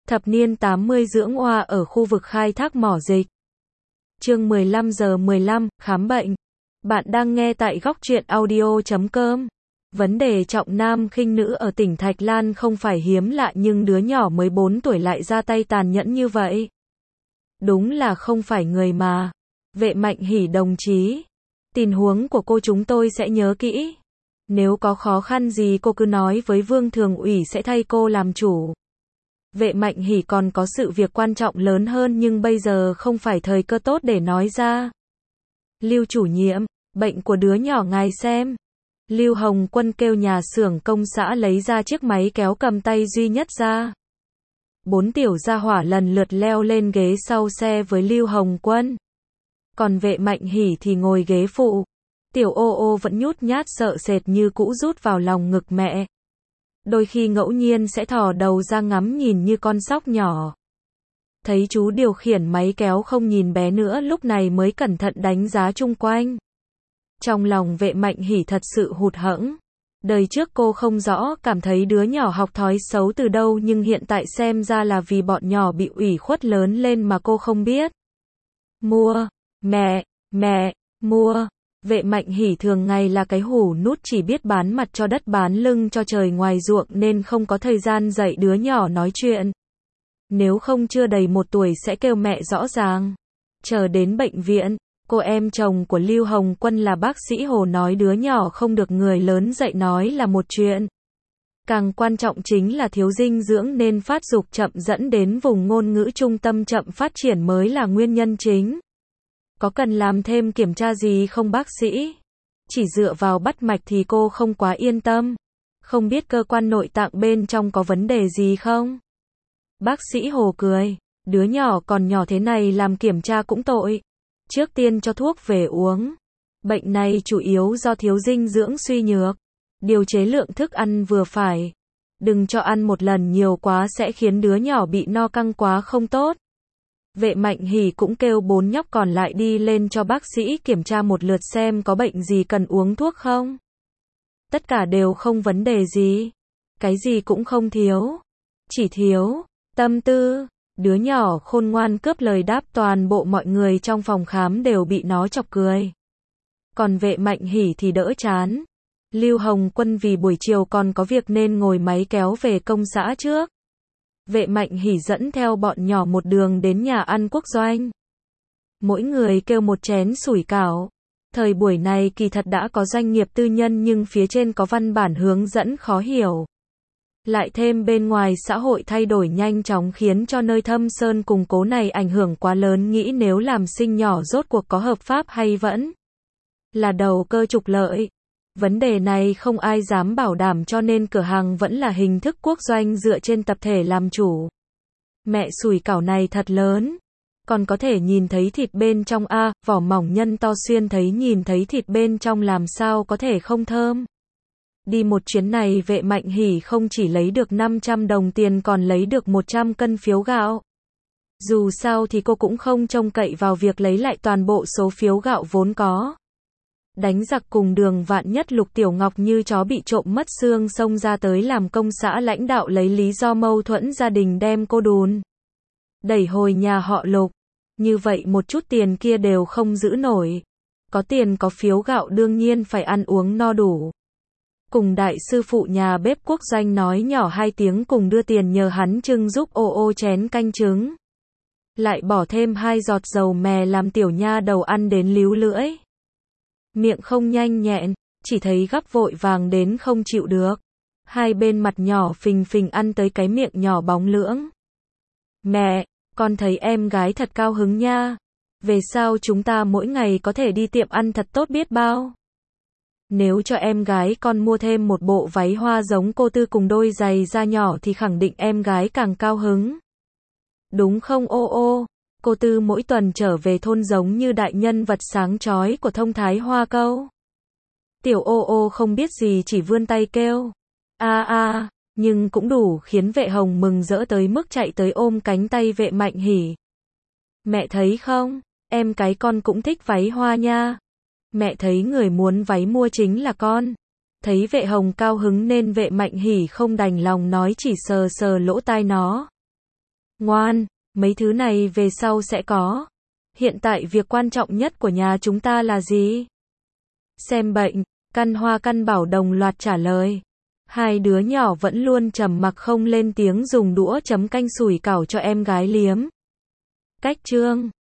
Thập niên 80 dưỡng oa ở khu vực khai thác mỏ dịch. Chương 15:15, khám bệnh. Bạn đang nghe tại góc truyện audio.com. Vấn đề trọng nam khinh nữ ở tỉnh Thạch Lan không phải hiếm lạ, nhưng đứa nhỏ mới 4 tuổi lại ra tay tàn nhẫn như vậy. Đúng là không phải người mà. Vệ Mạnh Hỷ đồng chí, tình huống của cô chúng tôi sẽ nhớ kỹ. Nếu có khó khăn gì cô cứ nói với Vương Thường ủy sẽ thay cô làm chủ. Vệ Mạnh Hỷ còn có sự việc quan trọng lớn hơn, nhưng bây giờ không phải thời cơ tốt để nói ra. Lưu chủ nhiệm, bệnh của đứa nhỏ ngài xem. Lưu Hồng Quân kêu nhà xưởng công xã lấy ra chiếc máy kéo cầm tay duy nhất ra. 4 tiểu gia hỏa lần lượt leo lên ghế sau xe với Lưu Hồng Quân. Còn Vệ Mạnh Hỷ thì ngồi ghế phụ. Tiểu ô ô vẫn nhút nhát sợ sệt như cũ rút vào lòng ngực mẹ. Đôi khi ngẫu nhiên sẽ thò đầu ra ngắm nhìn như con sóc nhỏ. Thấy chú điều khiển máy kéo không nhìn bé nữa, lúc này mới cẩn thận đánh giá chung quanh. Trong lòng Vệ Mạnh Hỷ thật sự hụt hẫng. Đời trước cô không rõ cảm thấy đứa nhỏ học thói xấu từ đâu, nhưng hiện tại xem ra là vì bọn nhỏ bị ủy khuất lớn lên mà cô không biết. Mua, mẹ, mua. Vệ Mạnh Hỷ thường ngày là cái hủ nút chỉ biết bán mặt cho đất bán lưng cho trời ngoài ruộng, nên không có thời gian dạy đứa nhỏ nói chuyện. Nếu không chưa đầy 1 tuổi sẽ kêu mẹ rõ ràng. Chờ đến bệnh viện, cô em chồng của Lưu Hồng Quân là bác sĩ Hồ nói đứa nhỏ không được người lớn dạy nói là một chuyện. Càng quan trọng chính là thiếu dinh dưỡng nên phát dục chậm, dẫn đến vùng ngôn ngữ trung tâm chậm phát triển mới là nguyên nhân chính. Có cần làm thêm kiểm tra gì không bác sĩ? Chỉ dựa vào bắt mạch thì cô không quá yên tâm. Không biết cơ quan nội tạng bên trong có vấn đề gì không? Bác sĩ Hồ cười. Đứa nhỏ còn nhỏ thế này làm kiểm tra cũng tội. Trước tiên cho thuốc về uống. Bệnh này chủ yếu do thiếu dinh dưỡng suy nhược. Điều chế lượng thức ăn vừa phải. Đừng cho ăn một lần nhiều quá sẽ khiến đứa nhỏ bị no căng quá không tốt. Vệ Mạnh Hỷ cũng kêu 4 nhóc còn lại đi lên cho bác sĩ kiểm tra một lượt xem có bệnh gì cần uống thuốc không. Tất cả đều không vấn đề gì. Cái gì cũng không thiếu. Chỉ thiếu tâm tư. Đứa nhỏ khôn ngoan cướp lời đáp, toàn bộ mọi người trong phòng khám đều bị nó chọc cười. Còn Vệ Mạnh Hỷ thì đỡ chán. Lưu Hồng Quân vì buổi chiều còn có việc nên ngồi máy kéo về công xã trước. Vệ Mạnh Hỷ dẫn theo bọn nhỏ một đường đến nhà ăn Quốc Doanh. Mỗi người kêu một chén sủi cảo. Thời buổi này kỳ thật đã có doanh nghiệp tư nhân, nhưng phía trên có văn bản hướng dẫn khó hiểu. Lại thêm bên ngoài xã hội thay đổi nhanh chóng khiến cho nơi thâm sơn cùng cố này ảnh hưởng quá lớn, nghĩ nếu làm sinh nhỏ rốt cuộc có hợp pháp hay vẫn là đầu cơ trục lợi. Vấn đề này không ai dám bảo đảm, cho nên cửa hàng vẫn là hình thức quốc doanh dựa trên tập thể làm chủ. Mẹ, sủi cảo này thật lớn. Còn có thể nhìn thấy thịt bên trong a, vỏ mỏng nhân to xuyên thấy nhìn thấy thịt bên trong làm sao có thể không thơm. Đi một chuyến này Vệ Mạnh Hỷ không chỉ lấy được 500 đồng tiền còn lấy được 100 cân phiếu gạo. Dù sao thì cô cũng không trông cậy vào việc lấy lại toàn bộ số phiếu gạo vốn có. Đánh giặc cùng Đường Vạn Nhất, Lục Tiểu Ngọc như chó bị trộm mất xương xông ra tới làm công xã lãnh đạo lấy lý do mâu thuẫn gia đình đem cô đùn đẩy hồi nhà họ Lục. Như vậy một chút tiền kia đều không giữ nổi. Có tiền có phiếu gạo đương nhiên phải ăn uống no đủ. Cùng đại sư phụ nhà bếp Quốc Doanh nói nhỏ 2 tiếng cùng đưa tiền nhờ hắn trưng giúp ô ô chén canh trứng. Lại bỏ thêm 2 giọt dầu mè làm tiểu nha đầu ăn đến líu lưỡi. Miệng không nhanh nhẹn, chỉ thấy gắp vội vàng đến không chịu được. Hai bên mặt nhỏ phình phình ăn tới cái miệng nhỏ bóng lưỡng. Mẹ, con thấy em gái thật cao hứng nha. Về sau chúng ta mỗi ngày có thể đi tiệm ăn thật tốt biết bao. Nếu cho em gái con mua thêm một bộ váy hoa giống cô Tư cùng đôi giày da nhỏ thì khẳng định em gái càng cao hứng. Đúng không ô ô? Cô Tư mỗi tuần trở về thôn giống như đại nhân vật sáng chói của thông thái hoa câu. Tiểu ô ô không biết gì chỉ vươn tay kêu. Nhưng cũng đủ khiến Vệ Hồng mừng rỡ tới mức chạy tới ôm cánh tay Vệ Mạnh Hỷ. Mẹ thấy không, em cái con cũng thích váy hoa nha. Mẹ thấy người muốn váy mua chính là con. Thấy Vệ Hồng cao hứng nên Vệ Mạnh Hỷ không đành lòng nói, chỉ sờ sờ lỗ tai nó. Ngoan, mấy thứ này về sau sẽ có. Hiện tại việc quan trọng nhất của nhà chúng ta là gì? Xem bệnh, Căn Hoa Căn Bảo đồng loạt trả lời. Hai đứa nhỏ vẫn luôn trầm mặc không lên tiếng dùng đũa chấm canh sủi cảo cho em gái liếm. Cách chương